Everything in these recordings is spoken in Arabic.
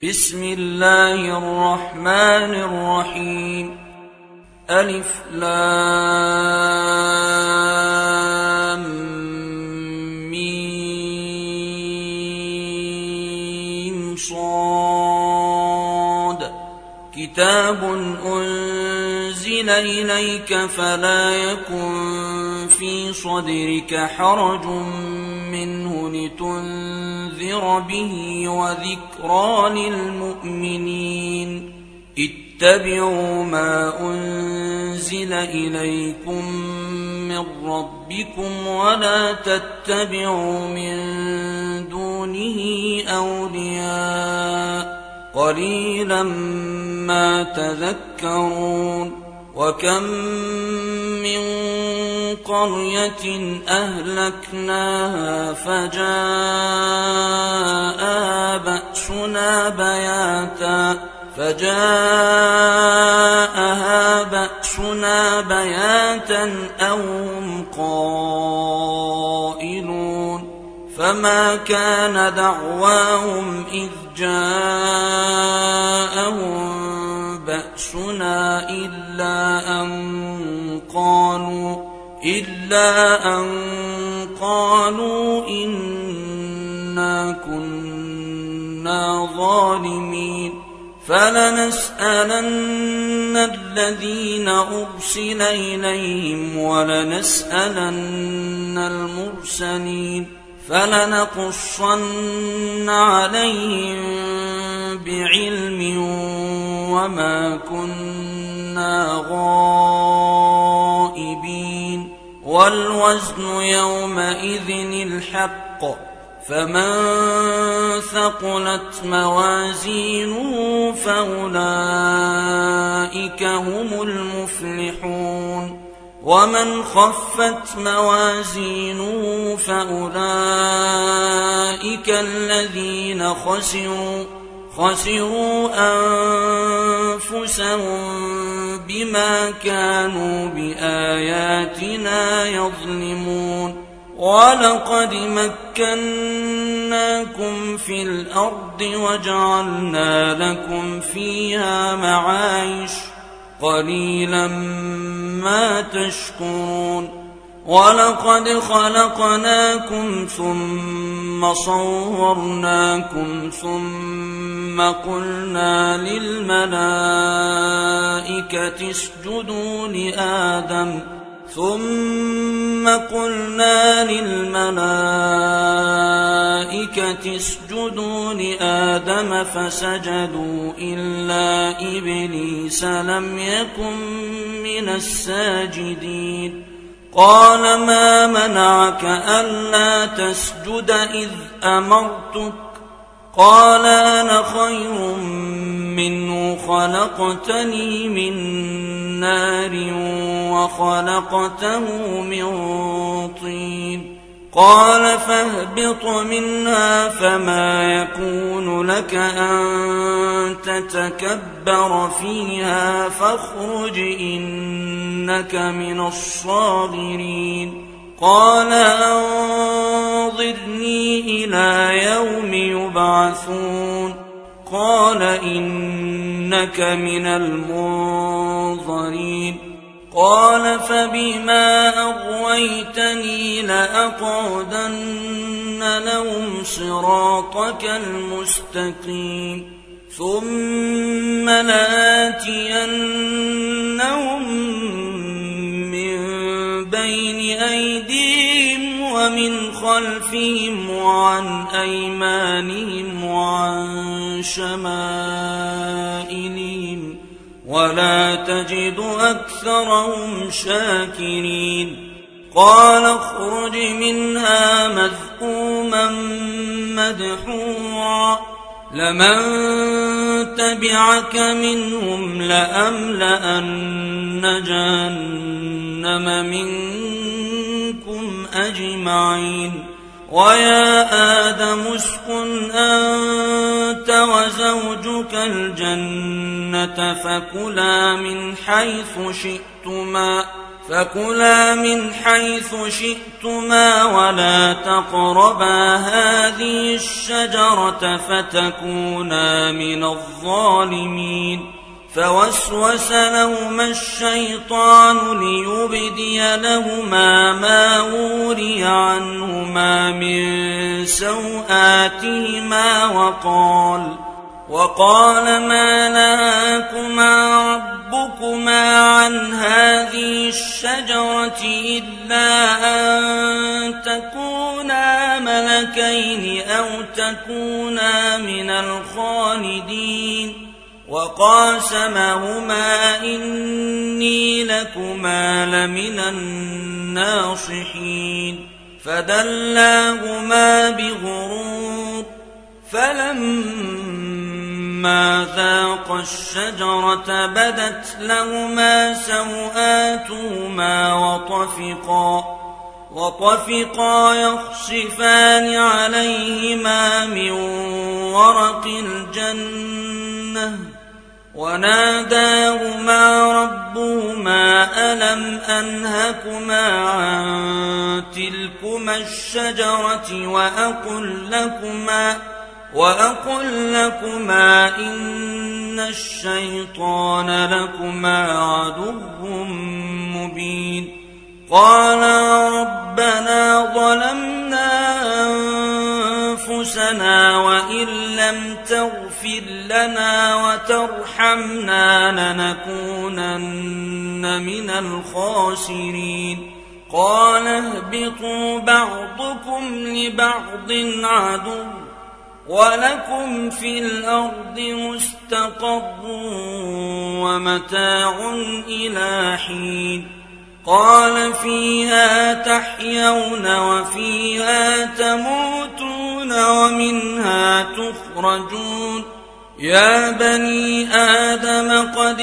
بسم الله الرحمن الرحيم. ألف لام ميم صاد. كتاب أنزل إليك فلا يكن في صدرك حرج منه لتنذر به وذكرى للمؤمنين. اتبعوا ما أنزل إليكم من ربكم ولا تتبعوا من دونه أولياء قليلا ما تذكرون. وكم من قرية أهلكناها فجاءها بأسنا بياتا أو هم قائلون. فما كان دعواهم إذ جاءهم بأسنا إلا أن قالوا إنا كنا ظالمين. فلنسألن الذين أرسل إليهم ولنسألن المرسلين. فلنقصن عليهم بعلم وما كنا غائبين. والوزن يومئذ الحق. فمن ثقلت موازينه فأولئك هم المفلحون. ومن خفت موازينه فأولئك الذين خسروا أنفسهم بما كانوا بآياتنا يظلمون. ولقد مكناكم في الأرض وجعلنا لكم فيها معايش قليلا ما تشكرون. ولقد خلقناكم ثم صورناكم ثم قلنا للملائكة اسجدوا لآدم فسجدوا إلا إبليس لم يكن من الساجدين. قال ما منعك ألا تسجد إذ أمرتك؟ قال أنا خير منه خلقتني من نار وخلقته من طين. قال فاهبط منها فما يكون لك أن تتكبر فيها فاخرج إنك من الصاغرين. قال أنظرني إلى يوم يبعثون. قال إنك من المنظرين. قال فبما أغويتني لأقعدن لهم صراطك المستقيم ثم لآتينهم من بين أيديهم ومن خلفهم وعن أيمانهم وعن شمائلهم ولا تجد أكثرهم شاكرين. قال اخرج منها مذءوما مدحورا لمن تبعك منهم لأملأن جهنم منكم أجمعين. ويا آدم اسكن أنت وزوجك الجنة فكلا من حيث شئتما فكلا من حيث شئتما ولا تقربا هذه الشجرة فتكونا من الظالمين. فوسوس لهما الشيطان ليبدي لهما ما وري عنهما من سوآتهما وقال ما نهاكما ربكما عن هذه الشجرة إلا أن تكونا ملكين أو تكونا من الخالدين. وقاسمهما إني لكما لمن الناصحين. فدلاهما بغرور فلما ذاقا الشجرة بدت لهما سوآتهما وطفقا يخصفان عليهما من ورق الجنة وناداهما ربهما ألم أنهكما عن تلكما الشجرة وأقل لكما إن الشيطان لكما عدو مبين. قالا ربنا ظلمنا أنفسنا وإن لم تغفر لنا وترحمنا لنكونن من الخاسرين. قال اهبطوا بعضكم لبعض عدو ولكم في الأرض مستقر ومتاع إلى حين. قال فيها تحيون وفيها تموتون ومنها تخرجون. يا بني آدم قد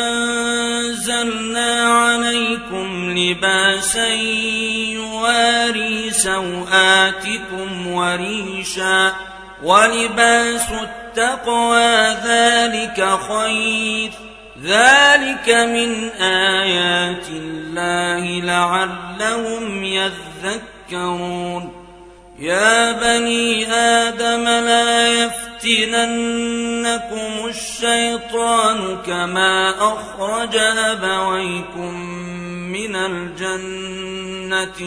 أنزلنا عليكم لباسا يواري سوآتكم وريشا ولباس التقوى ذلك خير. ذلك من آيات الله لعلهم يذكرون. يا بني آدم لا يفتننكم الشيطان كما أخرج أبويكم من الجنة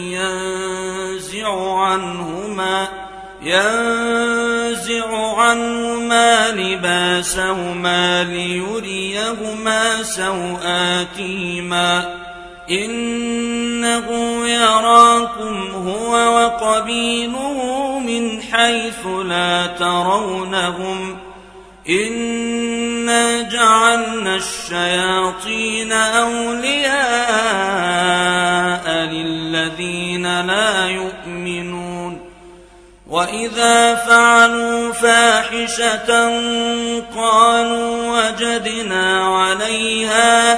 ينزع عنهما لباسهما ليريهما سوآتهما إنه يراكم هو وقبيله من حيث لا ترونهم إنا جعلنا الشياطين أولياء للذين لا يؤمنون. وإذا فعلوا فاحشة قالوا وجدنا عليها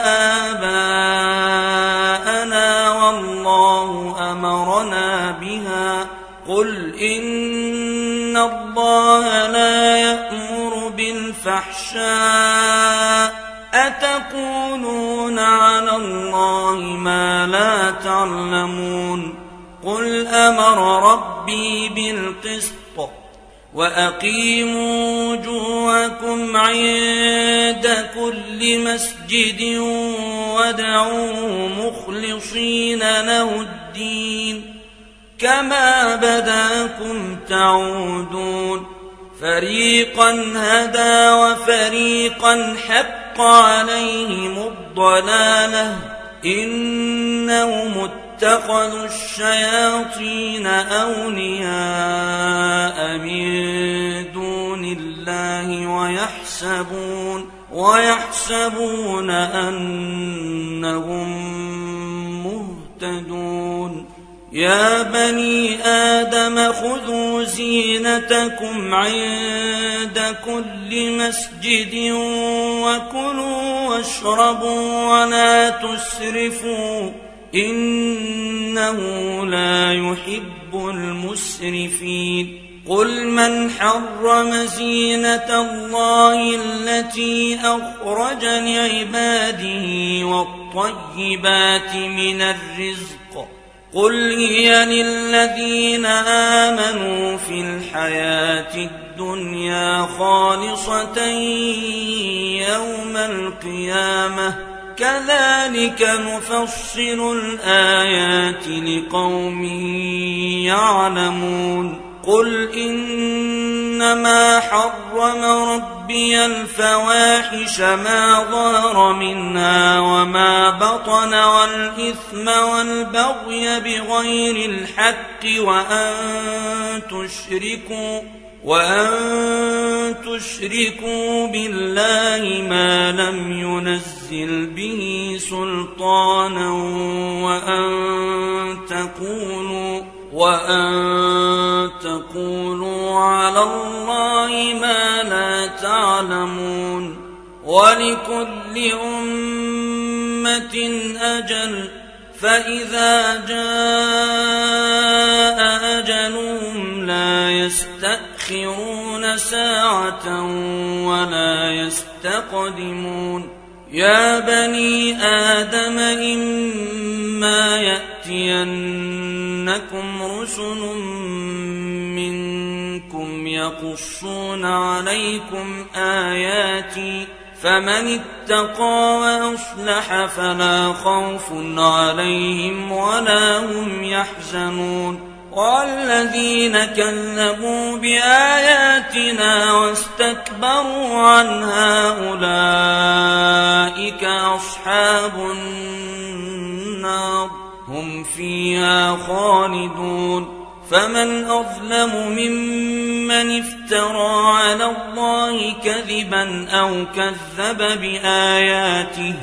آباءنا والله أمرنا بها. قل إن الله لا يأمر بالفحشاء أتقولون على الله ما لا تعلمون. قل أمر ربي بالقسط وأقيموا وجوهكم عند كل مسجد وادعوه مخلصين له الدين كما بداكم تعودون. فريقا هدى وفريقا حق عليهم الضلالة إنهم اتخذوا الشياطين أولياء من دون الله ويحسبون أنهم مهتدون. يا بني آدم خذوا زينتكم عند كل مسجد وكلوا واشربوا ولا تسرفوا إنه لا يحب المسرفين. قل من حرم زينة الله التي أخرج لعباده والطيبات من الرزق قل هي للذين آمنوا في الحياة الدنيا خالصة يوم القيامة كذلك نفصل الآيات لقوم يعلمون قل إنما حرم ربي الفواحش ما ظهر منها وما بطن والإثم والبغي بغير الحق وأن تشركوا بالله ما لم ينزل به سلطانا وأن تقولوا على الله ما لا تعلمون ولكل أمة أجل فإذا جاء أجلهم لا يستأخرون ساعة ولا يستقدمون يا بني آدم إما يأتينكم رسل منكم يقصون عليكم آياتي فمن اتقى وأصلح فلا خوف عليهم ولا هم يحزنون والذين كذبوا بآياتنا واستكبروا عنها أولئك أصحاب النار هم فيها خالدون فمن أظلم ممن افترى على الله كذبا أو كذب بآياته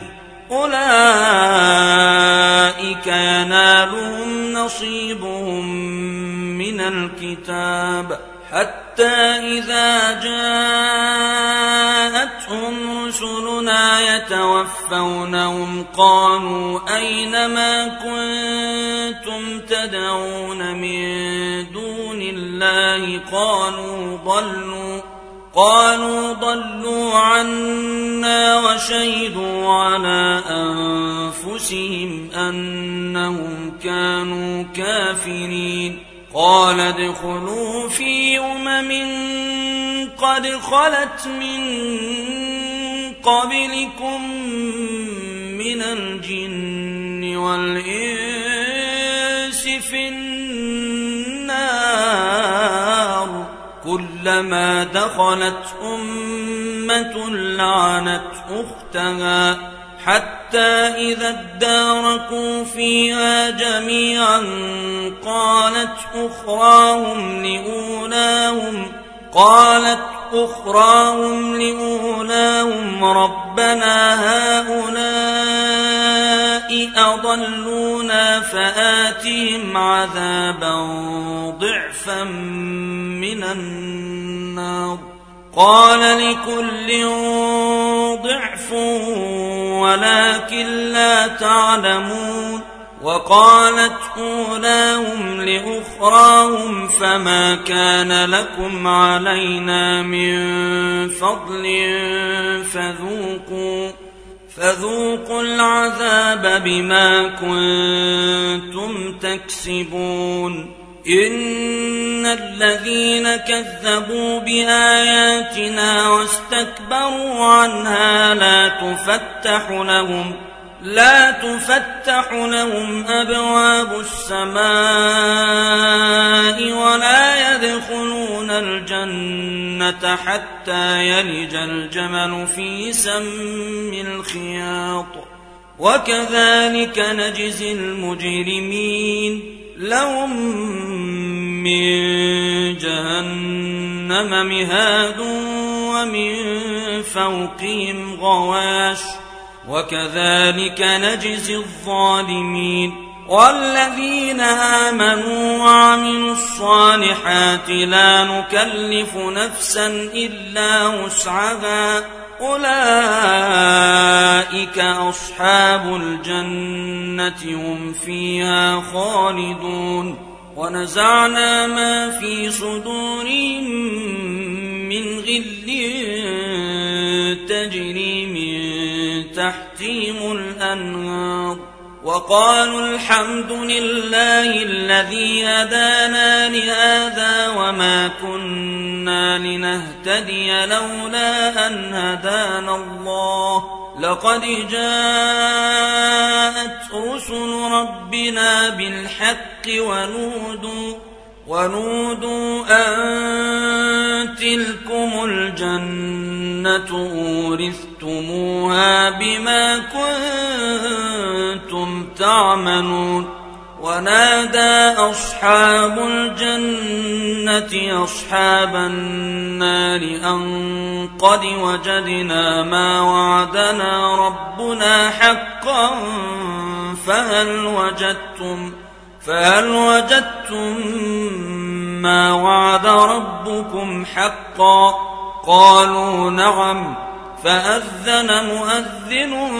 أولئك ينالهم نصيبهم من الكتاب حتى إذا جاءتهم رسلنا يتوفونهم قالوا أين ما كنتم تدعون من دون الله قالوا ضلوا عنا وشهدوا على أنفسهم أنهم كانوا كافرين قال ادخلوا في قد خلت من قبلكم من الجن والإنس في النار كلما دخلت أمة لعنت أختها حتى إذا اداركوا فيها جميعا قالت أخراهم لأولاهم ربنا هؤلاء أضلونا فآتهم عذابا ضعفا من النار قال لكل ضعف ولكن لا تعلمون وقالت أولاهم لأخراهم فما كان لكم علينا من فضل فذوقوا العذاب بما كنتم تكسبون إن الذين كذبوا بآياتنا واستكبروا عنها لا تفتح لهم أبواب السماء ولا يدخلون الجنة حتى يلج الجمل في سم الخياط وكذلك نجزي المجرمين لهم من جهنم مهاد ومن فوقهم غواش وكذلك نجزي الظالمين والذين آمنوا وعملوا الصالحات لا نكلف نفسا إلا وسعها أولئك أصحاب الجنة هم فيها خالدون ونزعنا ما في صدورهم من غل تجري من تحتهم الأنهار وقالوا الحمد لله الذي هدانا لهذا وما كنا لنهتدي لولا أن هدانا الله لقد جاءت رسل ربنا بالحق ونودوا أن تلكم الجنة أورثتموها بما كنتم تعملون ونادى أصحاب الجنة أصحاب النار أن قد وجدنا ما وعدنا ربنا حقا فهل وجدتم ما وعد ربكم حقا قالوا نعم فأذن مؤذن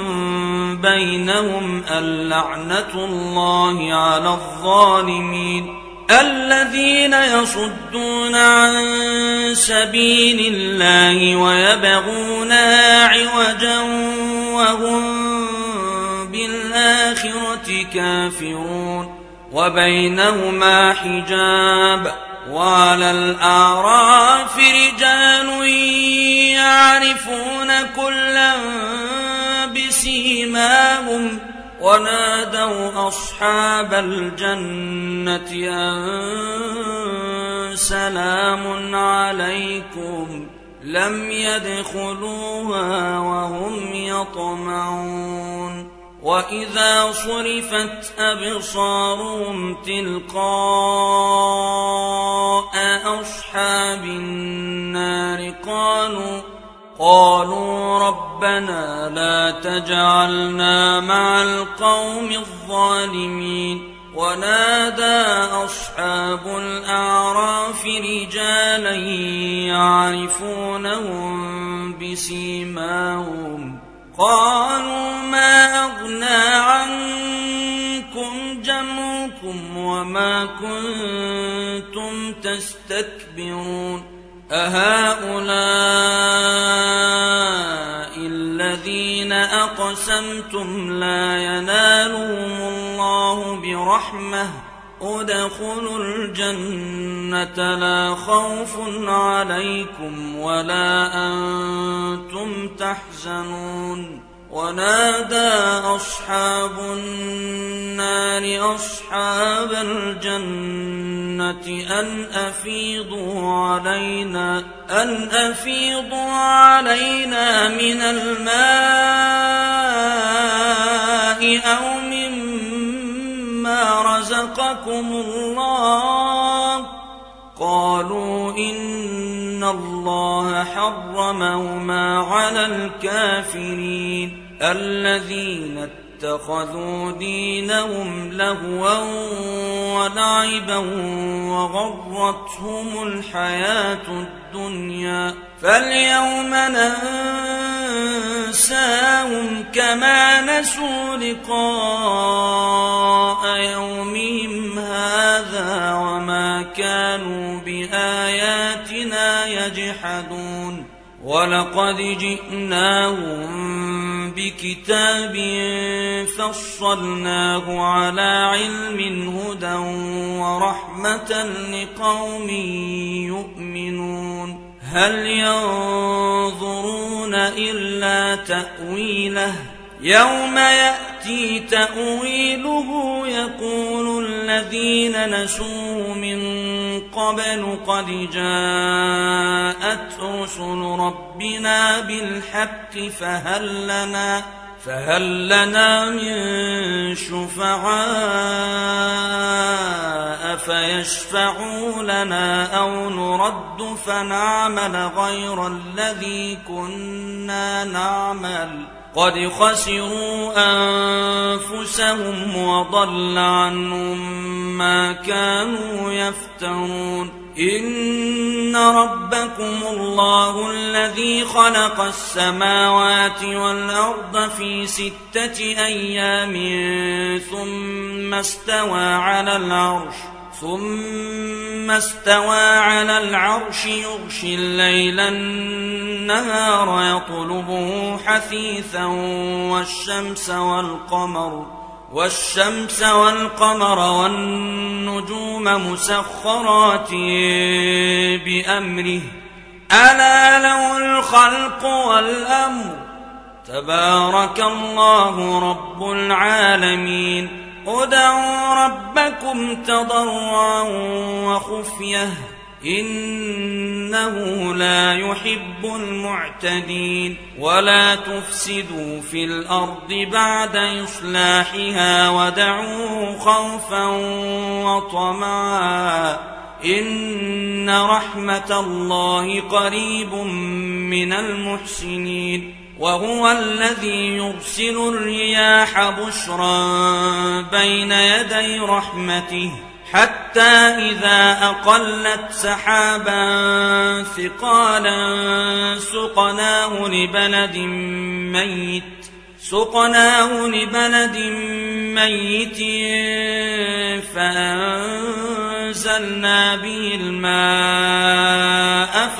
بينهم اللعنة الله على الظالمين الذين يصدون عن سبيل الله ويبغونها عوجا وهم بالآخرة كافرون وبينهما حجاب وعلى الأعراف رجال يعرفون كلا بسيماهم ونادوا أصحاب الجنة أن سلام عليكم لم يدخلوها وهم يطمعون وإذا صرفت أبصارهم تلقاء أصحاب النار قالوا ربنا لا تجعلنا مع القوم الظالمين ونادى أصحاب الأعراف رجالا يعرفونهم بسيماهم قالوا ما أغنى عنكم جمعكم وما كنتم تستكبرون أهؤلاء الذين أقسمتم لا ينالهم الله برحمة ادخلوا الجنة لا خوف عليكم ولا أنتم تحزنون ونادى أصحاب النار أصحاب الجنة أن أفيضوا علينا من الماء أو مما رزقكم الله قالوا إن الله حرمهما على الكافرين الذين اتخذوا دينهم لهوا ولعبا وغرتهم الحياة الدنيا فاليوم ننساهم كما نسوا لقاء يومهم هذا وما كانوا بآياتنا يجحدون ولقد جئناهم بكتاب فصلناه على علم هدى ورحمة لقوم يؤمنون هل ينظرون إلا تأويله يوم يأتي تأويله يقول الذين نسوه من قبل قد جاءت رسل ربنا بالحق فهل لنا من شفعاء فيشفعوا لنا أو نرد فنعمل غير الذي كنا نعمل قد خسروا أنفسهم وضل عنهم ما كانوا يفترون إن ربكم الله الذي خلق السماوات والأرض في 6 أيام ثم استوى على العرش ثم استوى على العرش يغشي الليل النهار يطلبه حثيثا والشمس والقمر والنجوم مسخرات بأمره ألا له الخلق والأمر تبارك الله رب العالمين ادعوا ربكم تضرعا وخفية إنه لا يحب المعتدين ولا تفسدوا في الأرض بعد إصلاحها ودعوه خوفا وطمعا إن رحمة الله قريب من المحسنين وهو الذي يرسل الرياح بشرا بين يدي رحمته حتى إذا أقلت سحابا ثقالا سقناه لبلد ميت فأنزلنا به الماء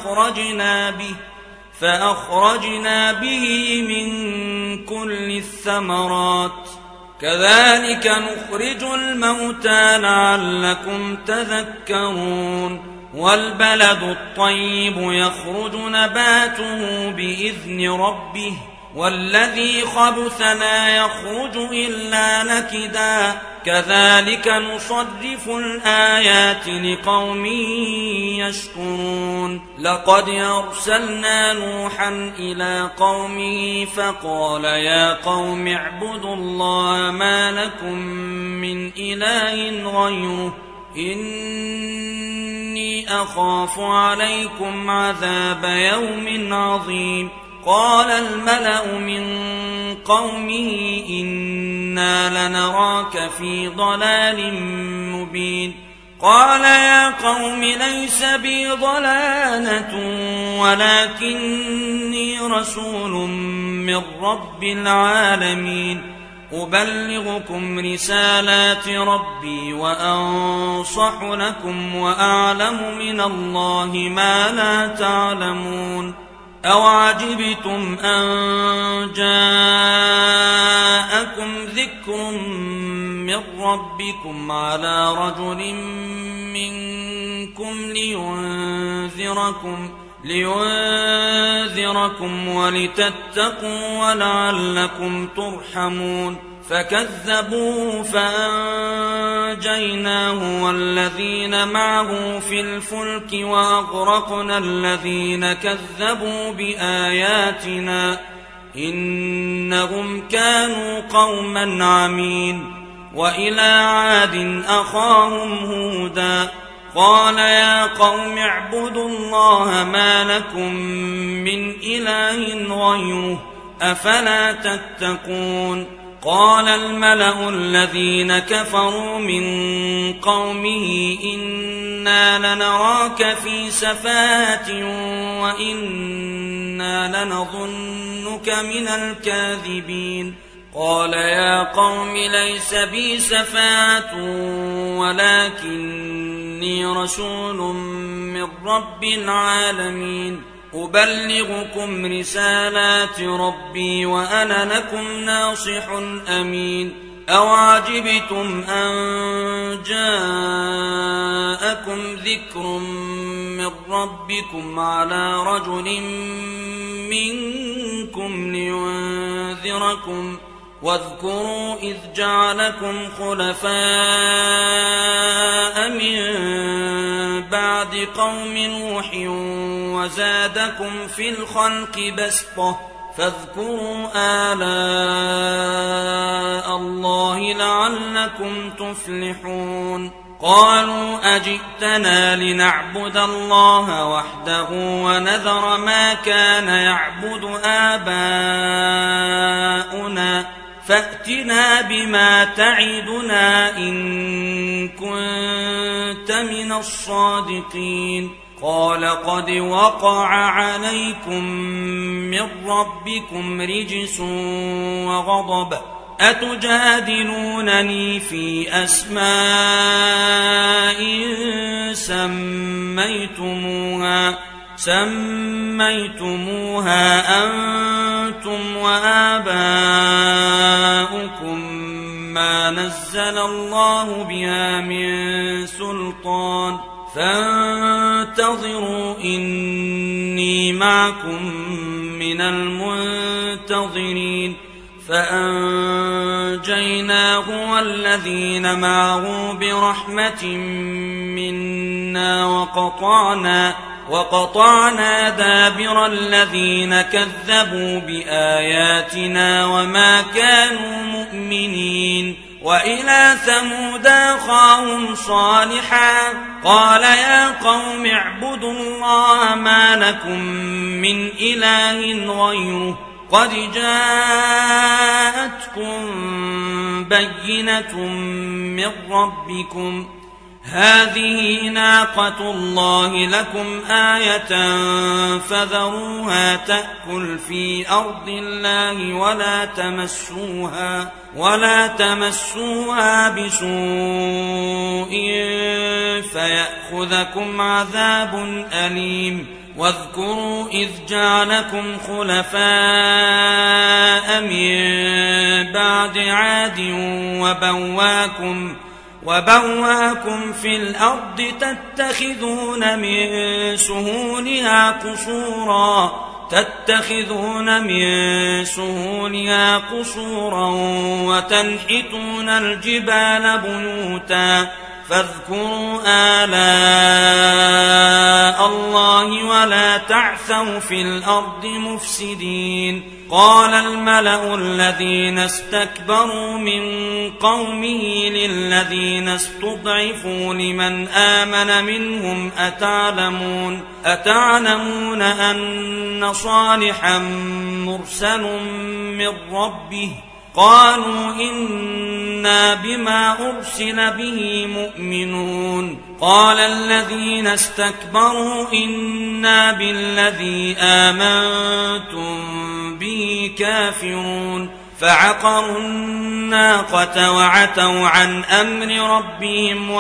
فأخرجنا به من كل الثمرات كذلك نخرج الموتى لعلكم تذكرون والبلد الطيب يخرج نباته بإذن ربه والذي خبث لا يخرج إلا نكدا كذلك نصرف الآيات لقوم يشكرون لقد أرسلنا نوحا إلى قومه فقال يا قوم اعبدوا الله ما لكم من إله غيره إني أخاف عليكم عذاب يوم عظيم قال الملأ من قومه إنا لنراك في ضلال مبين قال يا قوم ليس بي ضلالة ولكني رسول من رب العالمين أبلغكم رسالات ربي وأنصح لكم وأعلم من الله ما لا تعلمون أوعجبتم أن جاءكم ذكر من ربكم على رجل منكم لينذركم ولتتقوا ولعلكم ترحمون فكذبوه فأنجيناه والذين معه في الفلك وأغرقنا الذين كذبوا بآياتنا إنهم كانوا قوما عمين وإلى عاد أخاهم هودا قال يا قوم اعبدوا الله ما لكم من إله غيره أفلا تتقون قال الملأ الذين كفروا من قومه إنا لنراك في سفاهة وإنا لنظنك من الكاذبين قال يا قوم ليس بي سفاهة ولكني رسول من رب العالمين أبلغكم رسالات ربي وأنا لكم ناصح أمين أوعجبتم أن جاءكم ذكر من ربكم على رجل منكم لينذركم واذكروا إذ جعلكم خلفاء من بعد قوم نوح وزادكم في الخلق بسطة فاذكروا آلاء الله لعلكم تفلحون قالوا أجئتنا لنعبد الله وحده ونذر ما كان يعبد آباؤنا فأتنا بما تعدنا إن كنت من الصادقين قال قد وقع عليكم من ربكم رجس وغضب أتجادلونني في أسماء سميتموها أنتم وآباؤكم ما نزل الله بها من سلطان فانتظروا إني معكم من المنتظرين فأنجيناه والذين معه برحمة منا وقطعنا دابر الذين كذبوا بآياتنا وما كانوا مؤمنين وإلى ثمود أخاهم صالحا قال يا قوم اعبدوا الله ما لكم من إله غيره قد جاءتكم بينة من ربكم هذه ناقة الله لكم آية فذروها تأكل في أرض الله ولا تمسوها بسوء فيأخذكم عذاب أليم واذكروا إذ جعلكم خلفاء من بعد عاد وبواكم في الأرض تتخذون من سهولها قصورا وتنحتون الجبال بيوتا فاذكروا آلاء الله ولا تعثوا في الأرض مفسدين قال الملأ الذين استكبروا من قومه للذين استضعفوا لمن آمن منهم أتعلمون أن صالحا مرسل من ربه قالوا إنا بما أرسل به مؤمنون قال الذين استكبروا إنا بالذي آمنتم به كافرون فعقروا الناقة وعتوا عن أمر ربهم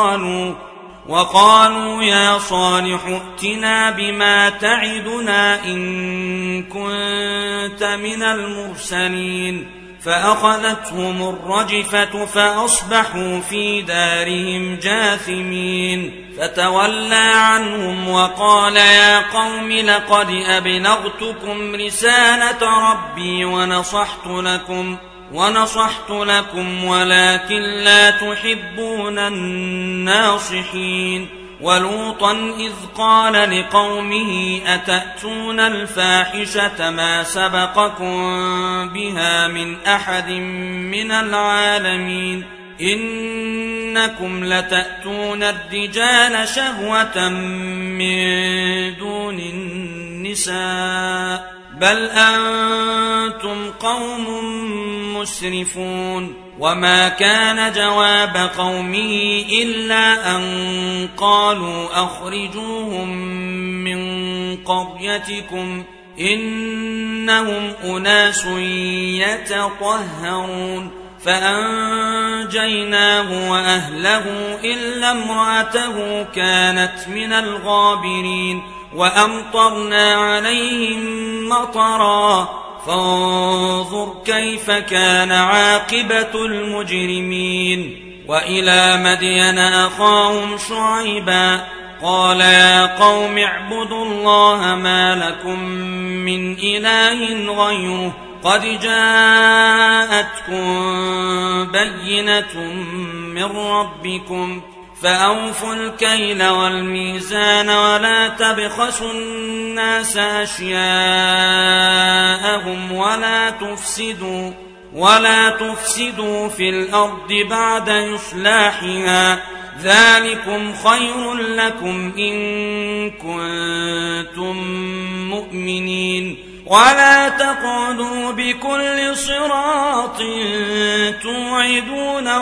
وقالوا يا صالح ائتنا بما تعدنا إن كنت من المرسلين فأخذتهم الرجفة فأصبحوا في دارهم جاثمين فتولى عنهم وقال يا قوم لقد أبلغتكم رسالة ربي ونصحت لكم ولكن لا تحبون الناصحين ولوطا إذ قال لقومه أتأتون الفاحشة ما سبقكم بها من أحد من العالمين إنكم لتأتون الرجال شهوة من دون النساء بل أنتم قوم مسرفون وما كان جواب قومه إلا أن قالوا أخرجوهم من قريتكم إنهم أناس يتطهرون فأنجيناه وأهله إلا امرأته كانت من الغابرين وأمطرنا عليهم مطرا فانظر كيف كان عاقبة المجرمين وإلى مدين أخاهم شعيبا قال يا قوم اعبدوا الله ما لكم من إله غيره قد جاءتكم بينة من ربكم فأوفوا الكيل والميزان ولا تبخسوا الناس أشياءهم ولا تفسدوا في الأرض بعد إصلاحها ذلكم خير لكم إن كنتم مؤمنين ولا تقعدوا بكل صراط توعدون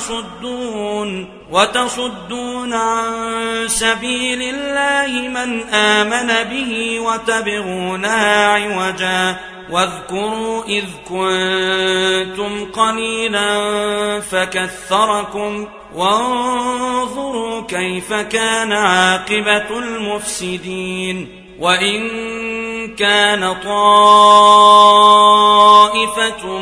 وتصدون عن سبيل الله من آمن به وتبغونها عوجا واذكروا إذ كنتم قليلا فكثركم وانظروا كيف كان عاقبة المفسدين وإن كان طائفة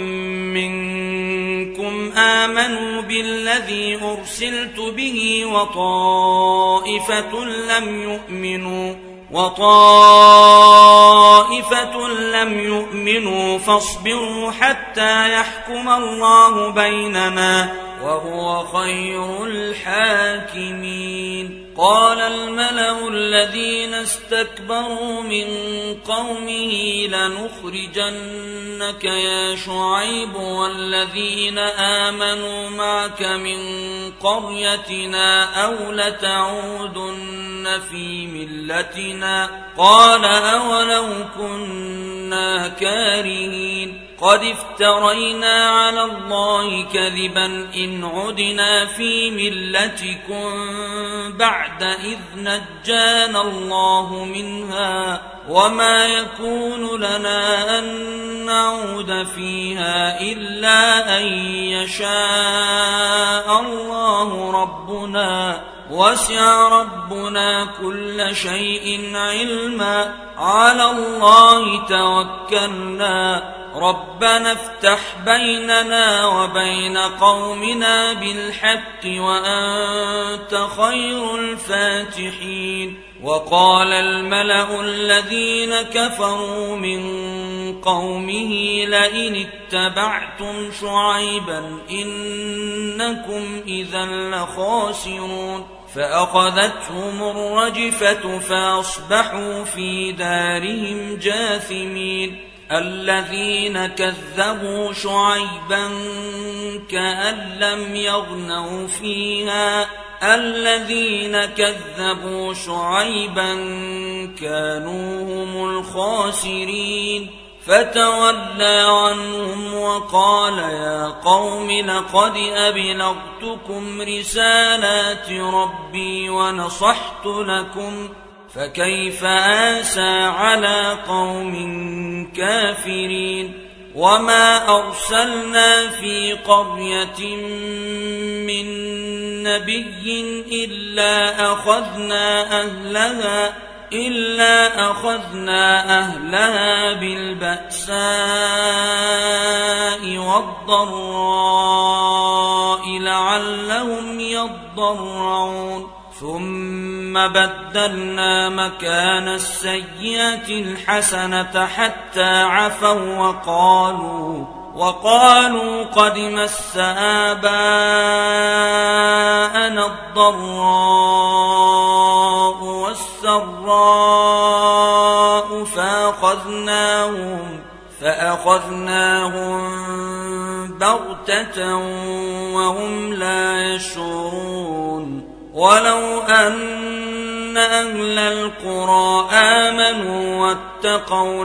منكم آمنوا بالذي أرسلت به وطائفة لم يؤمنوا فاصبروا حتى يحكم الله بيننا وهو خير الحاكمين. قال الملأ الذين استكبروا من قومه لنخرجنك يا شعيب والذين آمنوا معك من قريتنا أو لتعودن في ملتنا قال أولو كنا كارهين قد افترينا على الله كذبا إن عدنا في ملتكم بعد إذ نجانا الله منها وما يكون لنا أن نعود فيها إلا أن يشاء الله ربنا وسع ربنا كل شيء علما على الله توكلنا ربنا افتح بيننا وبين قومنا بالحق وأنت خير الفاتحين. وقال الملأ الذين كفروا من قومه لئن اتبعتم شعيبا إنكم إذا لخاسرون فأخذتهم الرجفة فأصبحوا في دارهم جاثمين. الذين كذبوا شعيبا كأن لم يغنوا فيها الذين كذبوا شعيبا كانوا هم الخاسرين فتولى عنهم وقال يا قوم لقد أبلغتكم رسالات ربي ونصحت لكم فكيف آسى على قوم كافرين. وما أرسلنا في قرية من نبي إلا أخذنا أهلها بالبأساء والضراء لعلهم يضرعون ثم بدلنا مكان السيئة الحسنة حتى عفوا وقالوا قد مس آباءنا الضراء والسراء فأخذناهم بغتة وهم لا يشعرون. ولو أن أهل القرى آمنوا واتقوا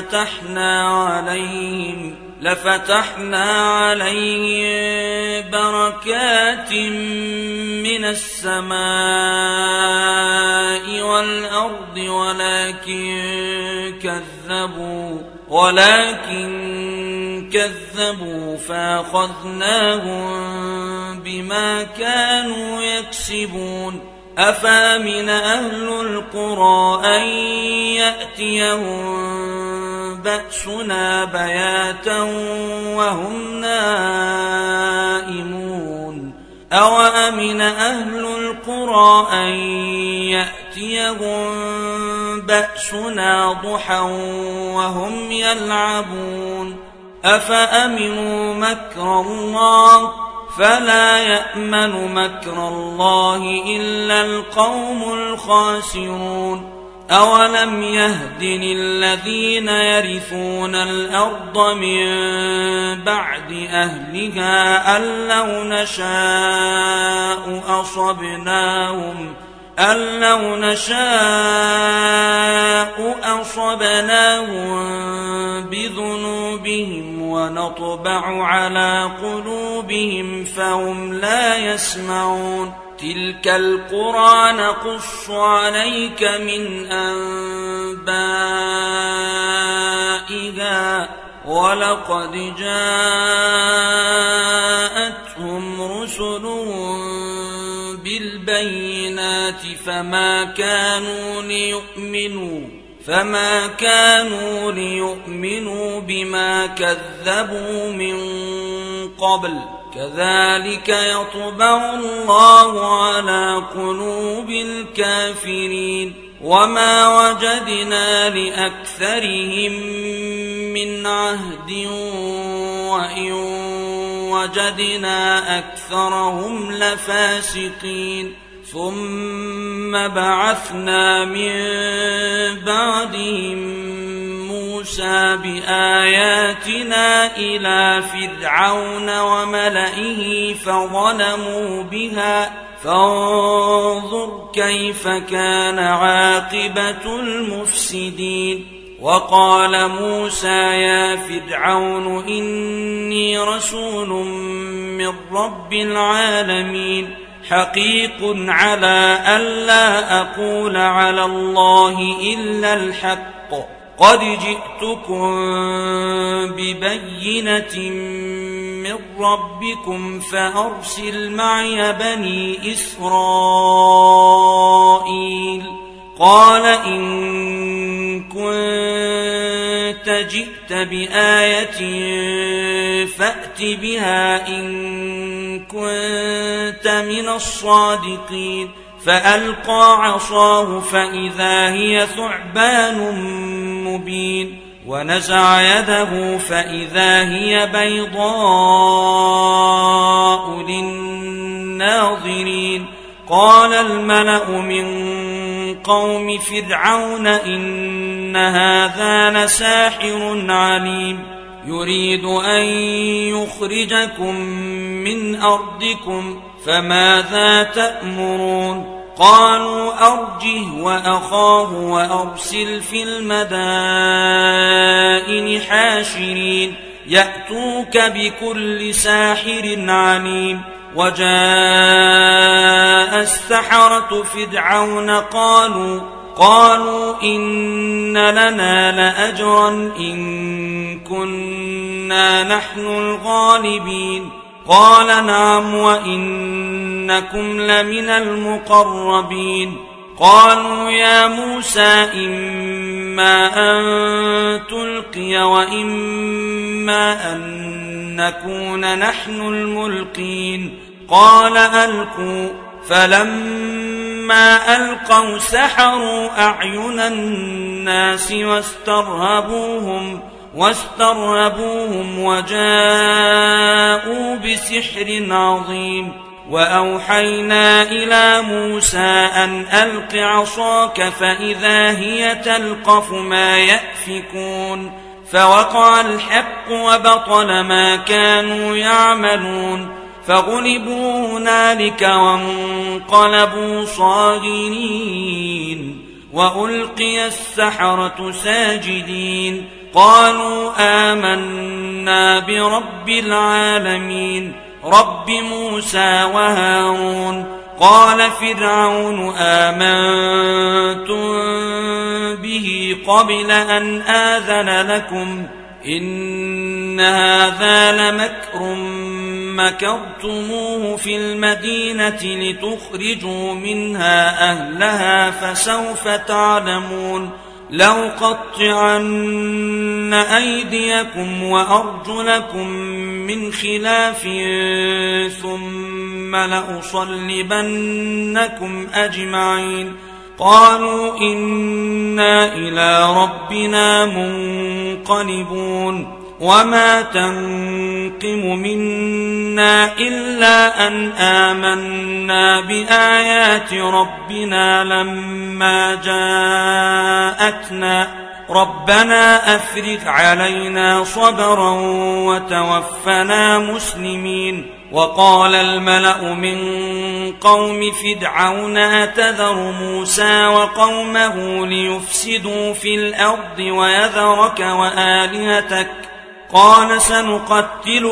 لفتحنا عليهم بركات من السماء والأرض ولكن كذبوا فأخذناهم بما كانوا يكسبون. أفأمن أهل القرى أن يأتيهم بأسنا بياتا وهم نائمون أوأمن أهل القرى أن يأتيهم بأسنا ضحى وهم يلعبون أفأمنوا مكر الله فلا يأمن مكر الله إلا القوم الخاسرون. أولم يهد للذين يرثون الأرض من بعد أهلها أن لو نشاء أصبناهم بذنوبهم ونطبع على قلوبهم فهم لا يسمعون. تلك القرى نقص عليك من أنبائها فيها ولقد جاءتهم رسلهم بالبينات فما كانوا ليؤمنوا بما كذبوا من قبل كذلك يطبع الله على قلوب الكافرين وما وجدنا لأكثرهم من عهد وإن وجدنا أكثرهم لفاسقين ثم بعثنا من بعدهم موسى بآياتنا إلى فرعون وملئه فظلموا بها فانظر كيف كان عاقبة المفسدين وقال موسى يا فرعون إني رسول من رب العالمين حقيق على ألا أقول على الله إلا الحق قد جئتكم ببينة من ربكم فأرسل معي بني إسرائيل قال إن كنت جئت بآية فأت بها إن كنت من الصادقين فألقى عصاه فإذا هي ثعبان مبين ونزع يده فإذا هي بيضاء للناظرين قال الملأ من قوم فرعون إن هذا لساحر عليم يريد أن يخرجكم من أرضكم فماذا تأمرون قالوا أرجه وأخاه وأرسل في المدائن حاشرين يأتوك بكل ساحر عليم وجاء السحرة فرعون قالوا إن لنا لأجرا إن كنا نحن الغالبين قال نعم وإنكم لمن المقربين قالوا يا موسى إما أن تلقي وإما أن نكون نحن الملقين قال ألقوا فلما ألقوا سحروا أعين الناس واسترهبوهم وجاءوا بسحر عظيم وأوحينا إلى موسى أن ألق عصاك فإذا هي تلقف ما يأفكون فوقع الحق وبطل ما كانوا يعملون فغلبوا هنالك وانقلبوا صاغرين وألقي السحرة ساجدين قالوا آمنا برب العالمين رب موسى وهارون قال فرعون آمنتم به قبل أن آذن لكم إن هذا لمكر مكرتموه في المدينة لتخرجوا منها أهلها فسوف تعلمون لأقطعن أيديكم وأرجلكم من خلاف ثم لأصلبنكم أجمعين قالوا إنا إلى ربنا منقلبون وما تنقم منا إلا أن آمنا بآيات ربنا لما جاءتنا ربنا أفرغ علينا صبرا وتوفنا مسلمين وقال الملأ من قوم فرعون أتذر موسى وقومه ليفسدوا في الأرض ويذرك وآلهتك قال سنقتل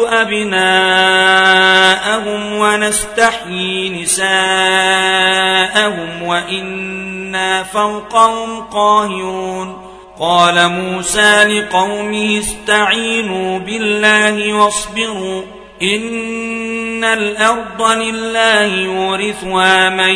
أبناءهم ونستحيي نساءهم وإنا فوقهم قاهرون قال موسى لقومه استعينوا بالله واصبروا إن الأرض لله يورثها من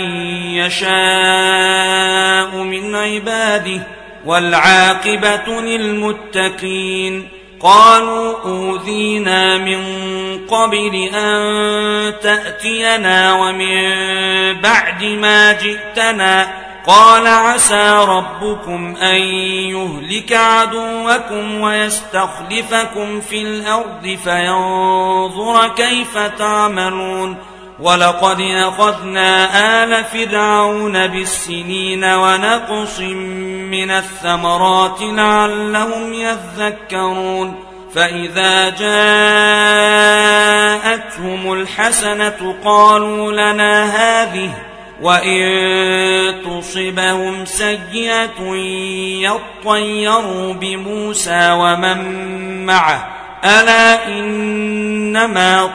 يشاء من عباده والعاقبة للمتقين. قالوا أوذينا من قبل أن تأتينا ومن بعد ما جئتنا قال عسى ربكم أن يهلك عدوكم ويستخلفكم في الأرض فينظر كيف تعملون. ولقد أخذنا آل فرعون بالسنين ونقص من الثمرات لعلهم يذكرون. فإذا جاءتهم الحسنة قالوا لنا هذه وإن تصبهم سيئة يطيروا بموسى ومن معه ألا إنما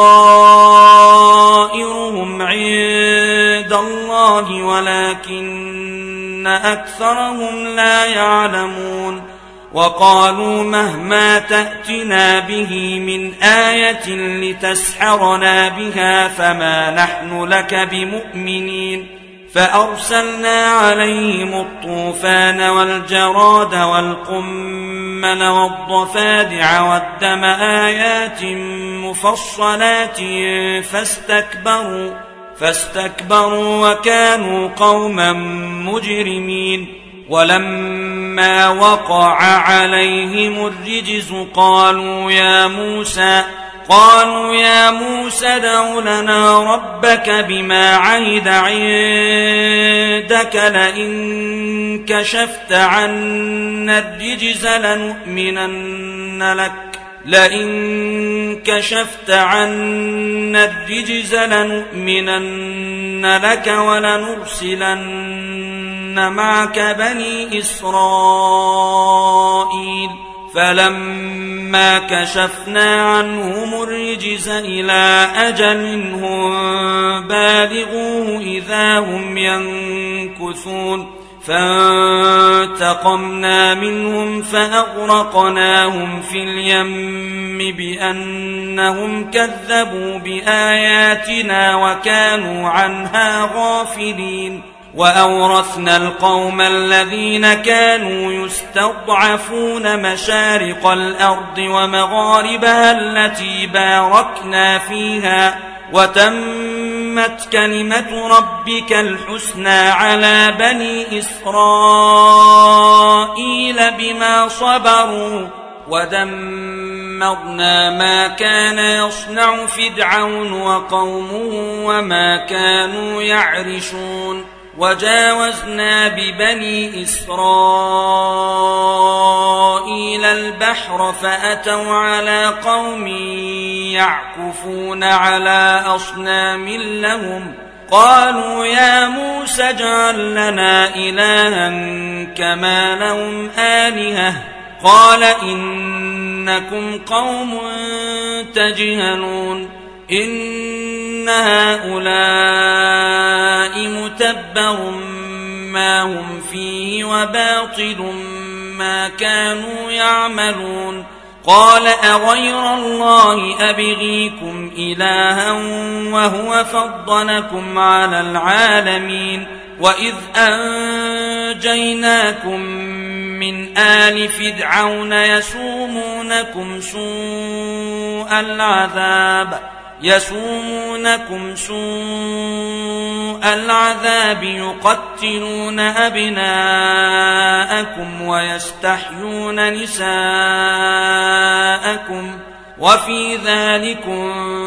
طائرهم عند الله ولكن أكثرهم لا يعلمون. وقالوا مهما تأتنا به من آية لتسحرنا بها فما نحن لك بمؤمنين. فأرسلنا عليهم الطوفان والجراد والقمل والضفادع والدم آيات مفصلات فاستكبروا وكانوا قوما مجرمين. ولما وقع عليهم الرجز قالوا يا موسى ادع لنا ربك بما عهد عندك لئن كشفت عنا الرجز لنؤمنن لك ولنرسلن معك بني إسرائيل. فلما كشفنا عنهم الرجز إلى أجل هم بالغوه إذا هم ينكثون. فانتقمنا منهم فأغرقناهم في اليم بأنهم كذبوا بآياتنا وكانوا عنها غافلين. وأورثنا القوم الذين كانوا يستضعفون مشارق الأرض ومغاربها التي باركنا فيها وتمت كلمة ربك الحسنى على بني إسرائيل بما صبروا ودمرنا ما كان يصنع فرعون وقومه وما كانوا يعرشون. وجاوزنا ببني إسرائيل البحر فأتوا على قوم يعكفون على أصنام لهم قالوا يا موسى اجعل لنا إلها كما لهم آلهة قال إنكم قوم تجهلون. إن هؤلاء متبر ما هم فيه وباطل ما كانوا يعملون. قال أغير الله أبغيكم إلها وهو فضلكم على العالمين. وإذ أنجيناكم من آل فرعون يسومونكم سوء العذاب يقتلون أبناءكم ويستحيون نساءكم وفي ذلكم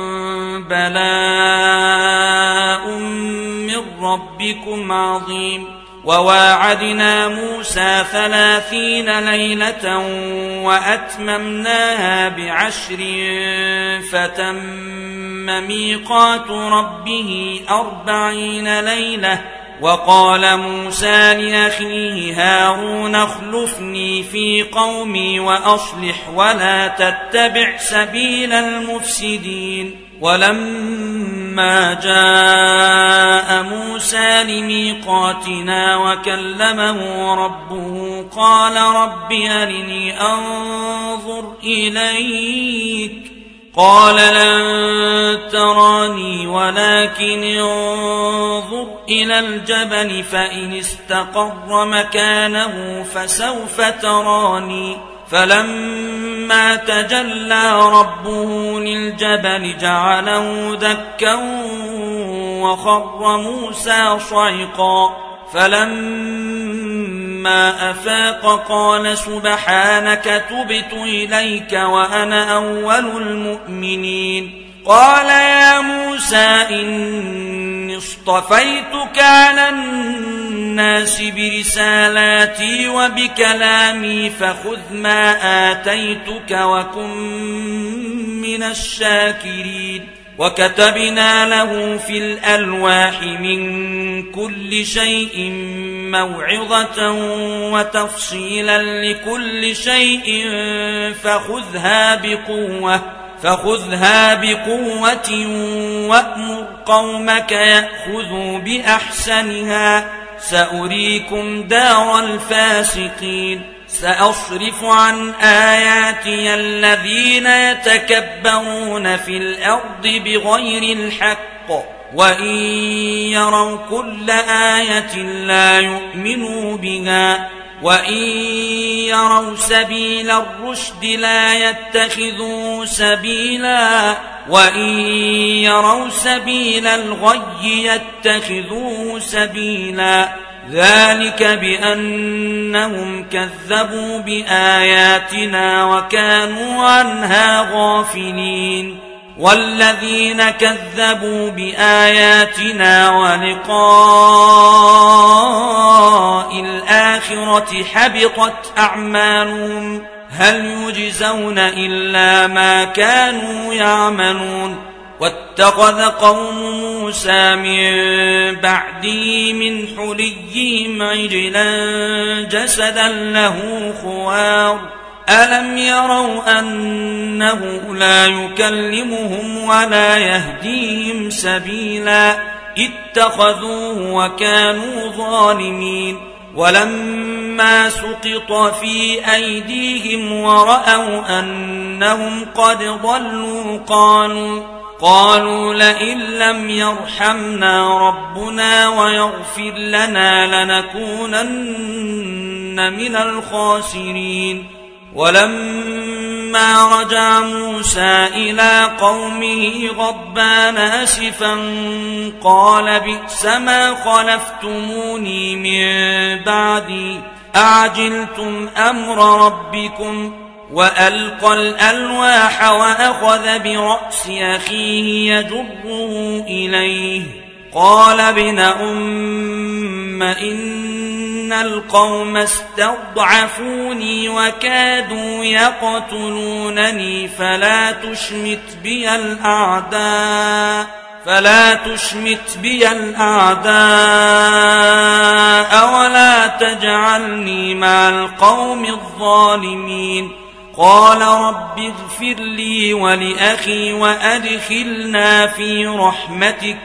بلاء من ربكم عظيم. وواعدنا موسى 30 ليلة وأتممناها ب10 فتم ميقات ربه 40 ليلة. وقال موسى لأخيه هارون اخلفني في قومي وأصلح ولا تتبع سبيل المفسدين. ولما ولما جاء موسى لميقاتنا وكلمه ربه قال رب أرني أنظر إليك قال لن تراني ولكن انظر إلى الجبل فإن استقر مكانه فسوف تراني فلما تجلى ربه للجبل جعله دكا وخر موسى صعقا فلما أفاق قال سبحانك تبت إليك وأنا أول المؤمنين قال يا موسى إني اصطفيتك على الناس برسالاتي وبكلامي فخذ ما آتيتك وكن من الشاكرين وكتبنا له في الألواح من كل شيء موعظة وتفصيلا لكل شيء فخذها بقوة وأمر قومك يأخذوا بأحسنها سأريكم دار الفاسقين سأصرف عن آياتي الذين يتكبرون في الأرض بغير الحق وإن يروا كل آية لا يؤمنوا بها وإن يروا سبيل الرشد لا يتخذوه سبيلا وإن يروا سبيل الغي يتخذوه سبيلا ذلك بأنهم كذبوا بآياتنا وكانوا عنها غافلين والذين كذبوا بآياتنا ولقاء الآخرة حبطت أعمالهم هل يجزون إلا ما كانوا يعملون واتخذ قوم موسى من بعده من حليهم عجلا جسدا له خوار ألم يروا أنه لا يكلمهم ولا يهديهم سبيلا اتخذوه وكانوا ظالمين ولما سقط في أيديهم ورأوا أنهم قد ضلوا قالوا لئن لم يرحمنا ربنا ويغفر لنا لنكونن من الخاسرين ولما رجع موسى إلى قومه غضبان أسفا قال بئس ما خلفتموني من بعدي أعجلتم أمر ربكم وألقى الألواح وأخذ برأس أخيه يجره إليه قال ابن أم إن القوم استضعفوني وكادوا يقتلونني فلا تشمت بي الأعداء ولا تجعلني مع القوم الظالمين قال رب اغفر لي ولأخي وأدخلنا في رحمتك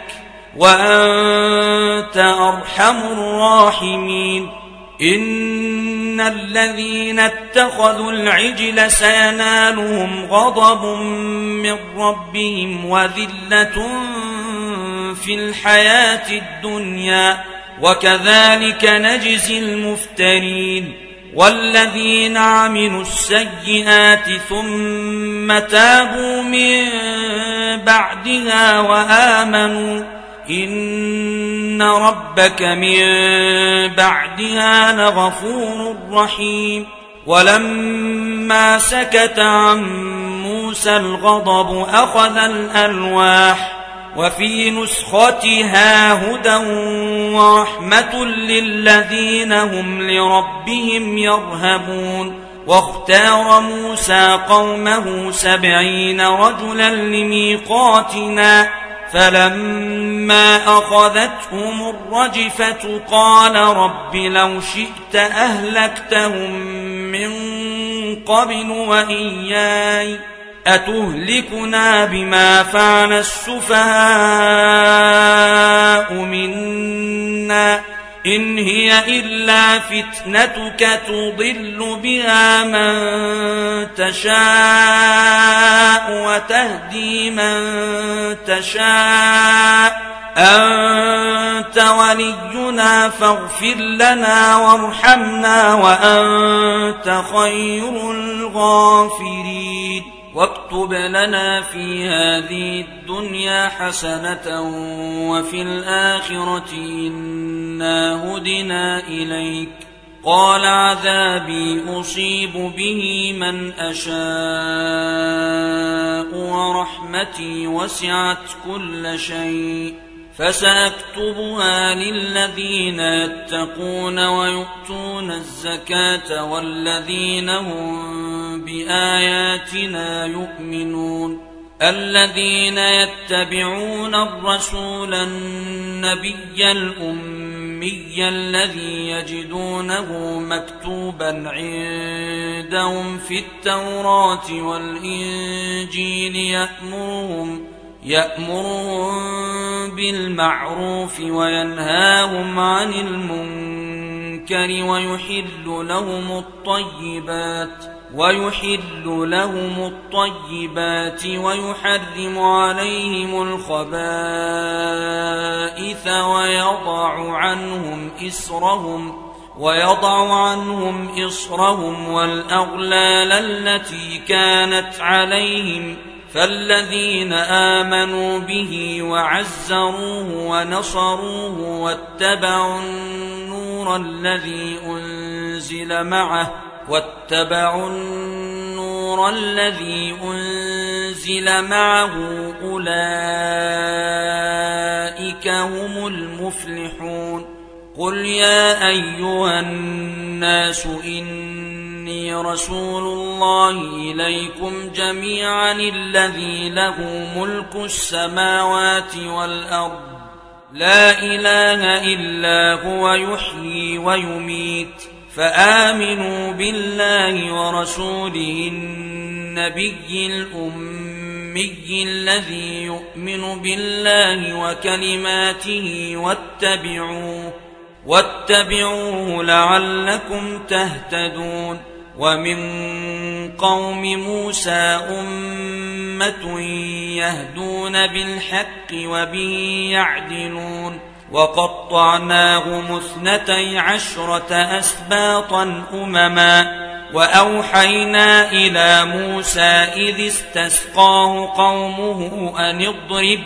وأنت أرحم الراحمين إن الذين اتخذوا العجل سينالهم غضب من ربهم وذلة في الحياة الدنيا وكذلك نجزي المفترين والذين عملوا السيئات ثم تابوا من بعدها وآمنوا إن ربك من بعدها لغفور رحيم ولما سكت عن موسى الغضب أخذ الألواح وفي نسختها هدى ورحمة للذين هم لربهم يرهبون واختار موسى قومه 70 رجلا لميقاتنا فلما أخذتهم الرجفة قال رب لو شئت أهلكتهم من قبل وإياي أتهلكنا بما فعل السفهاء منا إن هي إلا فتنتك تضل بها من تشاء وتهدي من تشاء أنت ولينا فاغفر لنا وارحمنا وأنت خير الغافرين واكتب لنا في هذه الدنيا حسنة وفي الآخرة إنا هدنا إليك قال عذابي أصيب به من أشاء ورحمتي وسعت كل شيء فسأكتبها للذين يتقون ويؤتون الزكاة والذين هم بآياتنا يؤمنون الذين يتبعون الرسول النبي الأمي الذي يجدونه مكتوبا عندهم في التوراة والإنجيل يأمرهم بالمعروف وينهاهم عن المنكر ويحل لهم الطيبات ويحرم عليهم الخبائث ويضع عنهم إصرهم والأغلال التي كانت عليهم فالذين آمنوا به وعزروه ونصروه واتبعوا النور الذي أنزل معه أولئك هم المفلحون قل يا أيها الناس إني رسول الله إليكم جميعا الذي له ملك السماوات والأرض لا إله إلا هو يحيي ويميت فآمنوا بالله ورسوله النبي الأمي الذي يؤمن بالله وكلماته واتبعوه لعلكم تهتدون ومن قوم موسى أمة يهدون بالحق وبه يعدلون وقطعناهم 12 أسباطا أمما وأوحينا إلى موسى إذ استسقاه قومه أن اضرب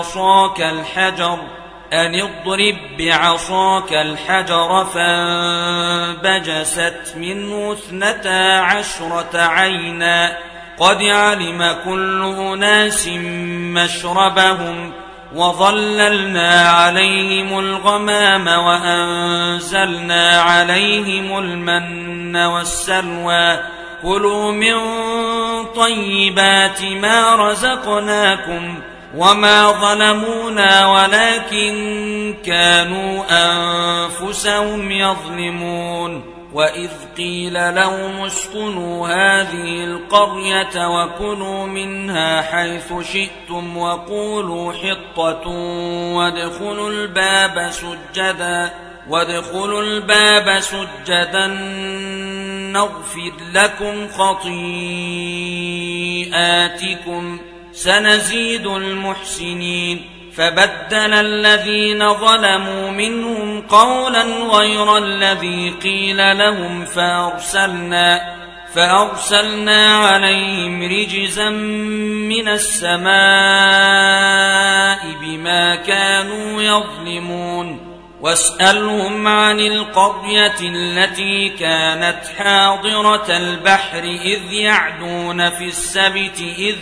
بعصاك الحجر فانبجست منه 12 عينا قد علم كل أناس مشربهم وظللنا عليهم الغمام وأنزلنا عليهم المن والسلوى كلوا من طيبات ما رزقناكم وما ظلمونا ولكن كانوا أنفسهم يظلمون وإذ قيل لهم اسكنوا هذه القرية وكلوا منها حيث شئتم وقولوا حطة وادخلوا الباب سجدا نغفر لكم خطيئاتكم سنزيد المحسنين فبدل الذين ظلموا منهم قولا غير الذي قيل لهم فأرسلنا عليهم رجزا من السماء بما كانوا يظلمون واسألهم عن القرية التي كانت حاضرة البحر إذ يعدون في السبت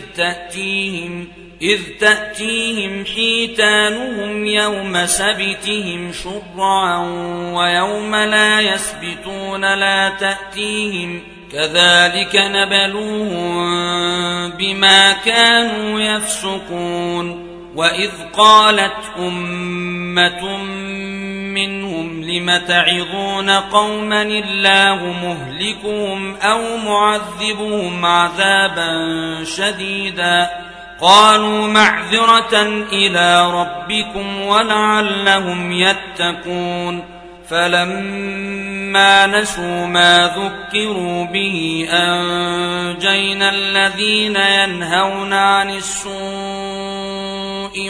إذ تأتيهم حيتانهم يوم سبتهم شرعا ويوم لا يسبتون لا تأتيهم كذلك نبلوهم بما كانوا يفسقون وإذ قالت أمة منهم لم تعظون قوما الله مهلكهم أو معذبهم عذابا شديدا قالوا معذرة إلى ربكم ولعلهم يتقون فلما نسوا ما ذكروا به أنجينا الذين ينهون عن السوء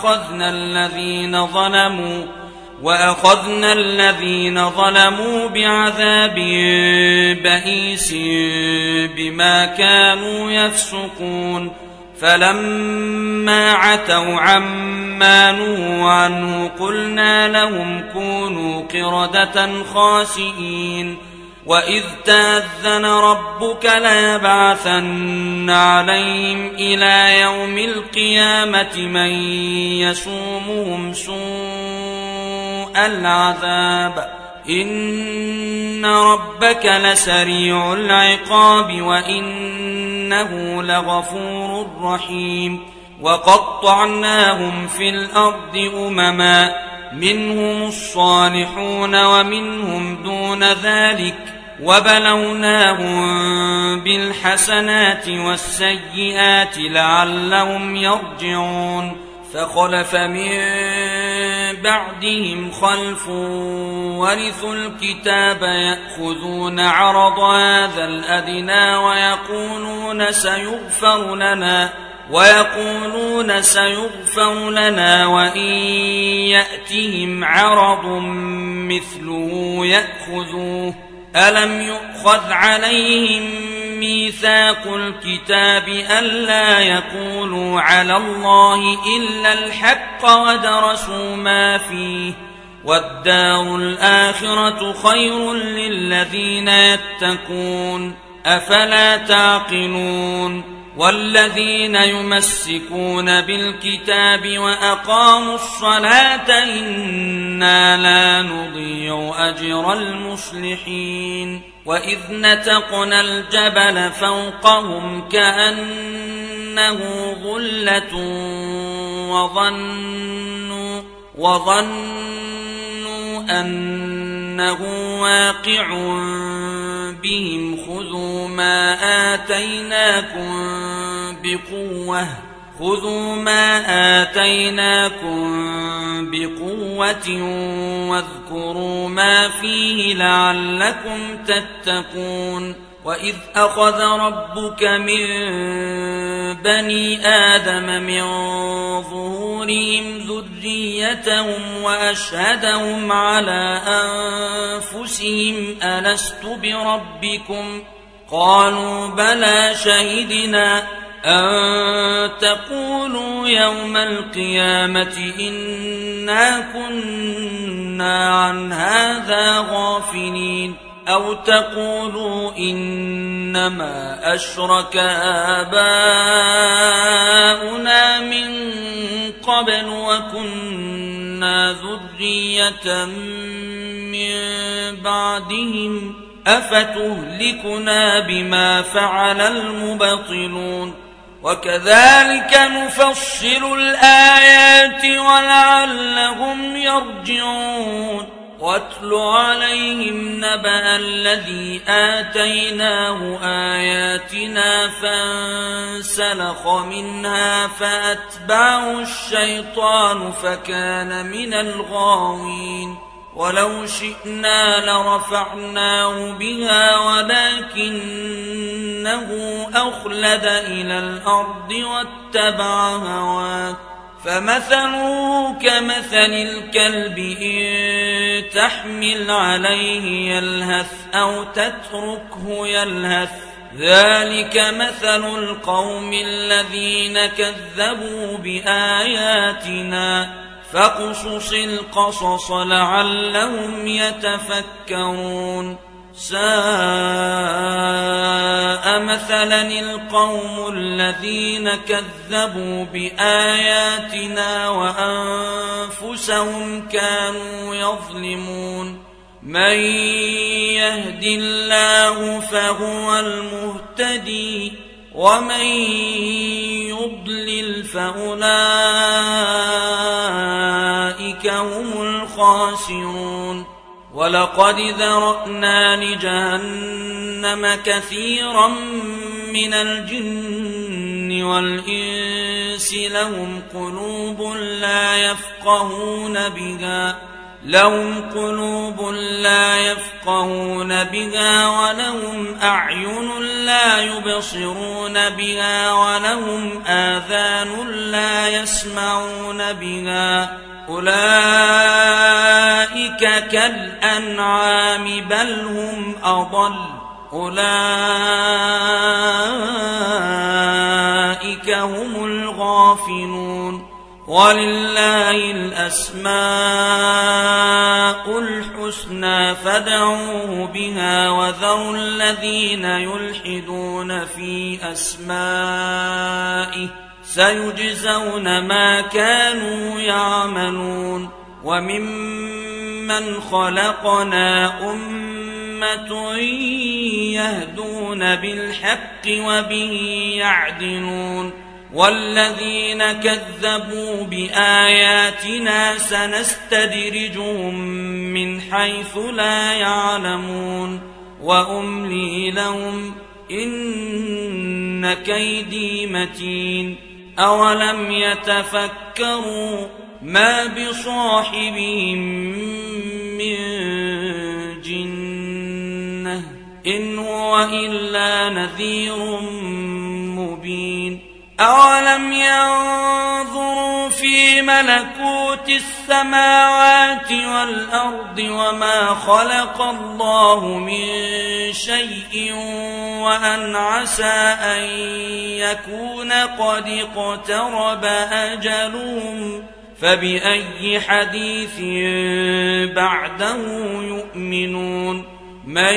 وأخذنا الذين ظلموا بعذاب بئيس بما كانوا يفسقون فلما عتوا عما نهوا عنه قلنا لهم كونوا قردة خاسئين وإذ تأذن ربك ليبعثن عليهم إلى يوم القيامة من يسومهم سوء العذاب إن ربك لسريع العقاب وإنه لغفور رحيم وقطعناهم في الأرض أمما منهم الصالحون ومنهم دون ذلك وبلوناهم بالحسنات والسيئات لعلهم يرجعون فخلف من بعدهم خلف ورثوا الكتاب يأخذون عرض هذا الأدنى ويقولون سيغفر لنا وإن يأتهم عرض مثله يأخذوه ألم يؤخذ عليهم ميثاق الكتاب ألا يقولوا على الله إلا الحق ودرسوا ما فيه والدار الآخرة خير للذين يتقون أفلا تعقلون والذين يمسكون بالكتاب وأقاموا الصلاة إنا لا نضيع أجر المصلحين وإذ نتقنا الجبل فوقهم كأنه ظلة وظنوا أنه واقع بهم خذوا ما آتيناكم بقوة واذكروا ما فيه لعلكم تتقون وإذ أخذ ربك من بني آدم من ظهورهم ذريتهم وأشهدهم على أنفسهم ألست بربكم قالوا بلى شهدنا أن تقولوا يوم القيامة إنا كنا عن هذا غافلين أو تقولوا إنما أشرك آباؤنا من قبل وكنا ذرية من بعدهم أفتهلكنا بما فعل المبطلون وكذلك نفصل الآيات ولعلهم يرجعون واتل عليهم نبأ الذي آتيناه آياتنا فانسلخ منها فأتبعه الشيطان فكان من الغاوين ولو شئنا لرفعناه بها ولكنه أخلد إلى الأرض واتبع هواه فمثله كمثل الكلب إن تحمل عليه يلهث أو تتركه يلهث ذلك مثل القوم الذين كذبوا بآياتنا فاقصص القصص لعلهم يتفكرون ساء مثلا القوم الذين كذبوا بآياتنا وأنفسهم كانوا يظلمون من يهد الله فهو المهتدي ومن يضلل فأولئك هم الخاسرون الخاسرون ولقد ذرأنا لجهنم كثيرا من الجن والإنس لهم قلوب لا يفقهون بها ولهم أعين لا يبصرون بها ولهم آذان لا يسمعون بها أولئك كالأنعام بل هم أضل أولئك هم الغافلون ولله الأسماء الحسنى فادعوه بها وذروا الذين يلحدون في أسمائه سيجزون ما كانوا يعملون وممن خلقنا أمة يهدون بالحق وبه يعدلون والذين كذبوا بآياتنا سنستدرجهم من حيث لا يعلمون وأملي لهم إن كيدي متين أولم يتفكروا ما بصاحبهم من جنة إن هو إلا نذير مبين أولم ينظروا في ملكوت السماوات والأرض وما خلق الله من شيء وأن عسى أن يكون قد اقترب أجلهم فبأي حديث بعده يؤمنون من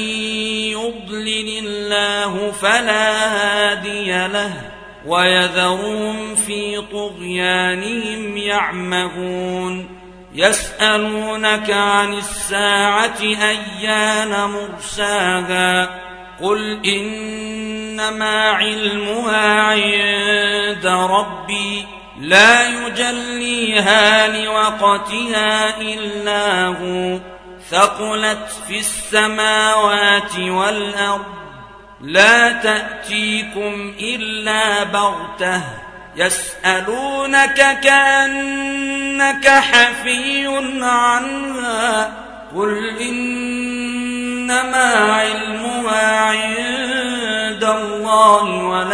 يضلل الله فلا هادي له ويذرهم في طغيانهم يعمهون يسألونك عن الساعة أيان مرساها قل إنما علمها عند ربي لا يجليها لوقتها إلا هو ثقلت في السماوات والأرض لا تأتيكم إلا بغتة يسألونك كأنك حفي عنها قل إنما علمها عند الله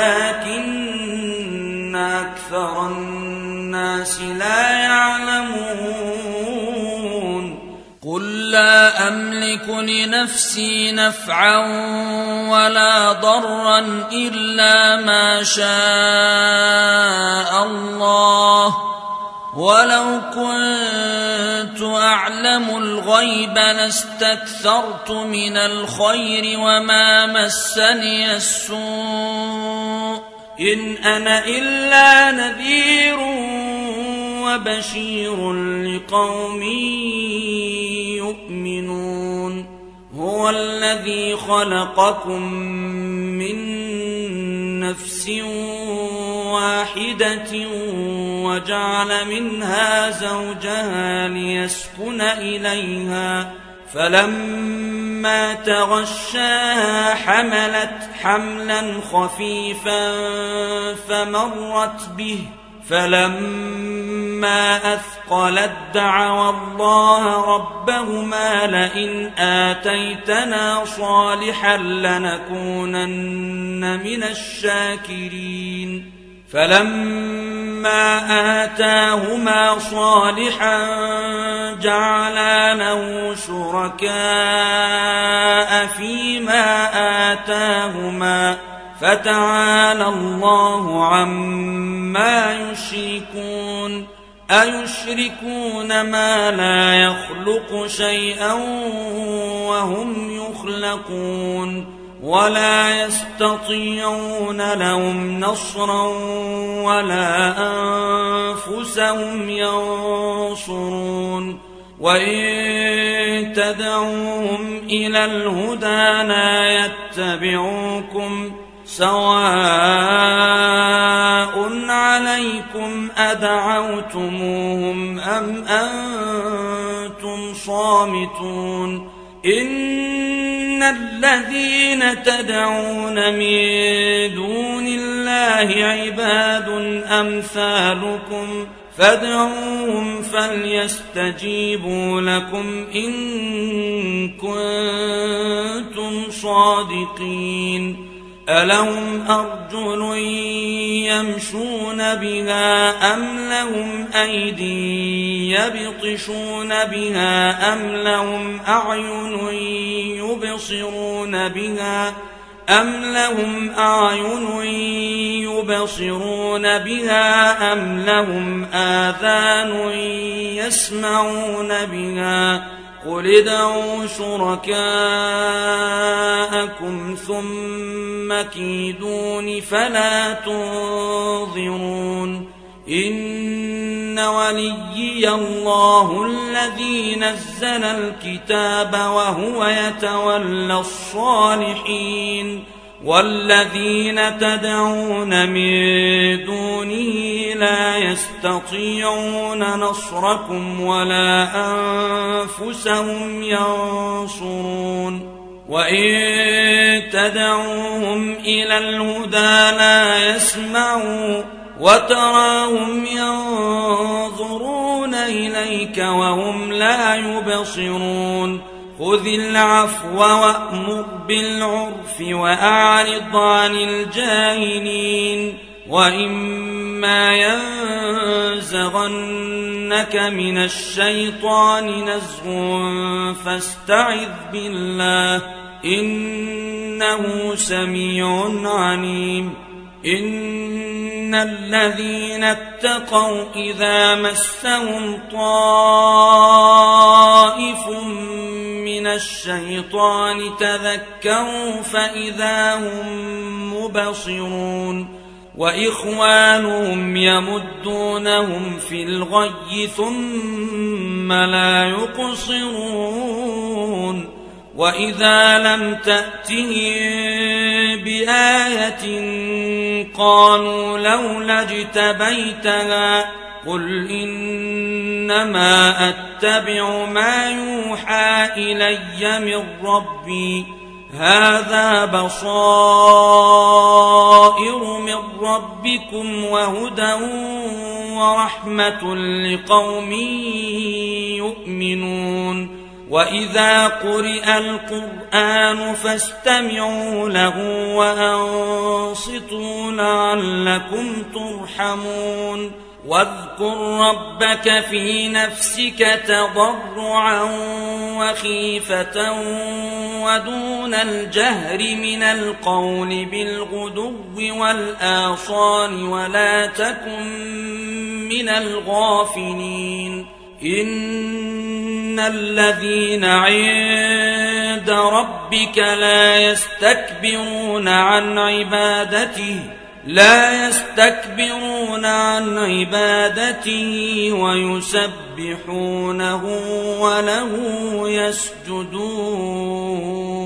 ولكن أكثر الناس لا يعلمون قل لا أملك لنفسي نفعا ولا ضرا إلا ما شاء الله ولو كنت أعلم الغيب لاستكثرت من الخير وما مسني السوء إن أنا إلا نذير وبشير لقوم يؤمنون هو الذي خلقكم من نفس واحدة وجعل منها زوجها ليسكن إليها فلما تغشاها حملت حملا خفيفا فمرت به فلما أثقلت دعوا الله ربهما لئن آتيتنا صالحا لنكونن من الشاكرين فلما آتاهما صالحا جعلا له شركاء فيما آتاهما فتعالى الله عما يشركون أيشركون ما لا يخلق شيئا وهم يخلقون ولا يستطيعون لهم نصرا ولا أنفسهم ينصرون وإن تدعوهم إلى الهدى لا يتبعوكم سواء عليكم أدعوتموهم أم صامتون إن الذين تدعون من دون الله عباد أمثالكم فادعوهم فليستجيبوا لكم إن كنتم صادقين ألهم أرجل يمشون بها أم لهم أيدي يبطشون بها أم لهم أعين يبصرون بها أم لهم أعين يبصرون بها أم لهم آذان يسمعون بها قل ادعوا شركاءكم ثم كيدون فلا تنظرون إن وليي الله الذي نزل الكتاب وهو يتولى الصالحين والذين تدعون من دونه لا يستطيعون نصركم ولا أنفسهم ينصرون وإن تدعوهم إلى الهدى لا يسمعوا وتراهم ينظرون إليك وهم لا يبصرون خذ العفو وأمر بالعرف وأعرض عن الجاهلين وإما ينزغنك من الشيطان نزغ فاستعذ بالله إنه سميع عليم إن الذين اتقوا إذا مسهم طائف من الشيطان تذكروا فإذا هم مبصرون وإخوانهم يمدونهم في الغي ثم لا يقصرون وإذا لم تأتهم بآية قالوا لولا اجتبيتها قل إنما أتبع ما يوحى إلي من ربي هذا بصائر من ربكم وهدى ورحمة لقوم يؤمنون وإذا قرئ القرآن فاستمعوا له وأنصتوا لعلكم ترحمون واذكر ربك في نفسك تضرعا وخيفة ودون الجهر من القول بالغدو والآصال ولا تكن من الغافلين إن الذين عند ربك لا يستكبرون عن عبادته ويسبحونه وله يسجدون